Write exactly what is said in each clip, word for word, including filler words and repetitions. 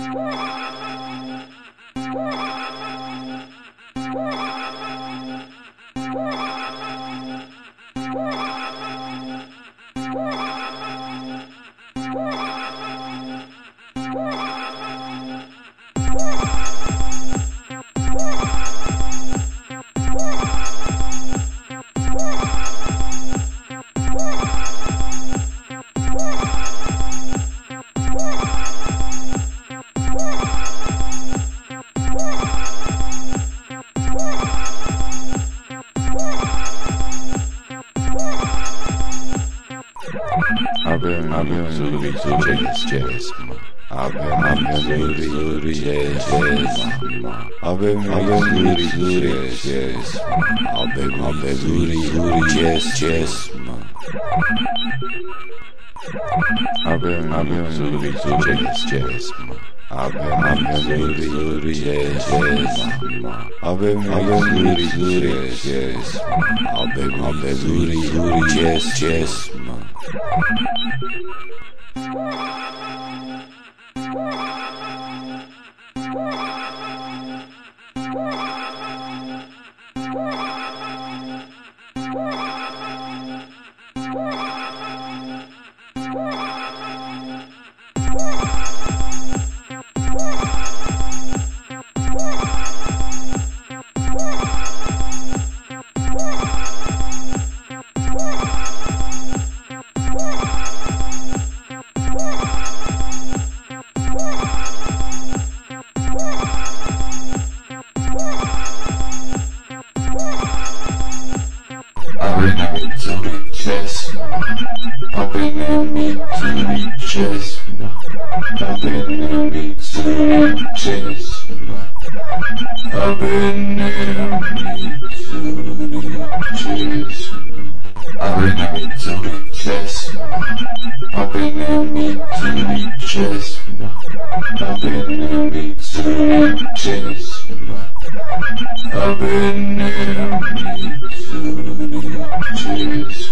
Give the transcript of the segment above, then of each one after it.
I've been, I've been Zuri, Zuri, jazz, I've been, I've been Zuri, Zuri, jazz, I've been, I've been Zuri, Zuri, jazz, I've been, I've been Zuri, Zuri, jazz, jazz, I've been, I've been Zuri, Zuri, jazz, I've been, I've been Zuri, Zuri, jazz, I've been, I've been Zuri, Zuri, jazz, I've been, I've been Zuri, Zuri, jazz, jazz. I've been in me to the chest, I've been in me to the chest, I've been in me to the chest, I've been in me to the chest, I've been in me to the chest, I've been in me to the chest, I've been in me to the chest.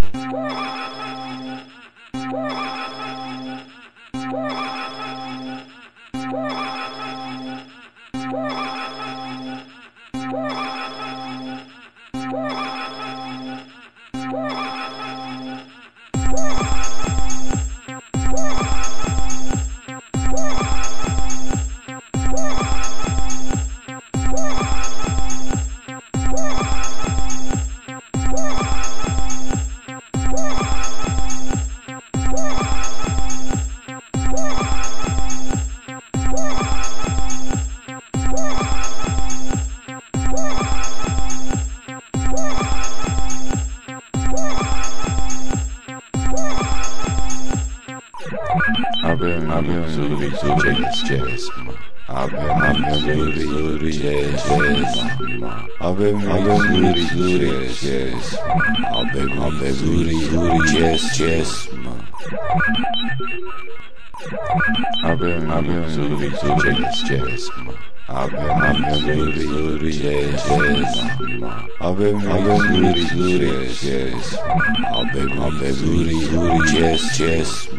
I've been, I've been Zuri, Zuri, jazz, I've been, I've been Zuri, Zuri, jazz, I've been, I've been Zuri, Zuri, jazz, I've been, I've been Zuri, Zuri, jazz, jazz, I've been, I've been Zuri, Zuri, jazz, I've been, I've been Zuri, Zuri, jazz, I've been, I've been Zuri, Zuri, jazz, I've been, I've been Zuri, Zuri, jazz, jazz.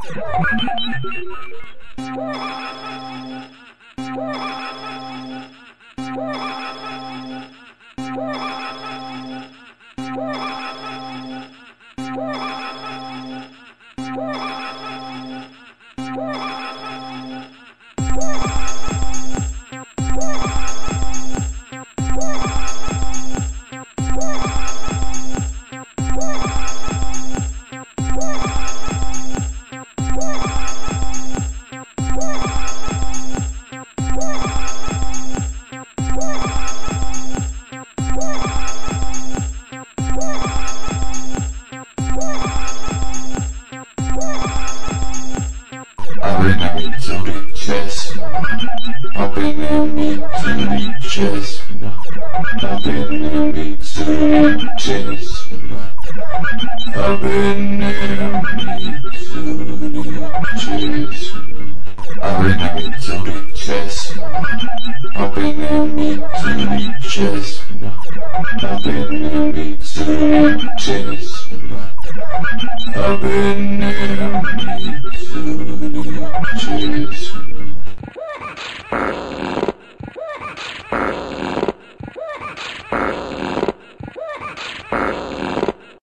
I've been in me to the chest, I've been in me to the chest, I've been in me to the chest, I've been in me to the chest, I've been in me to the chest, I've been in me to the chest, I've been in me to the chest, I've been in me.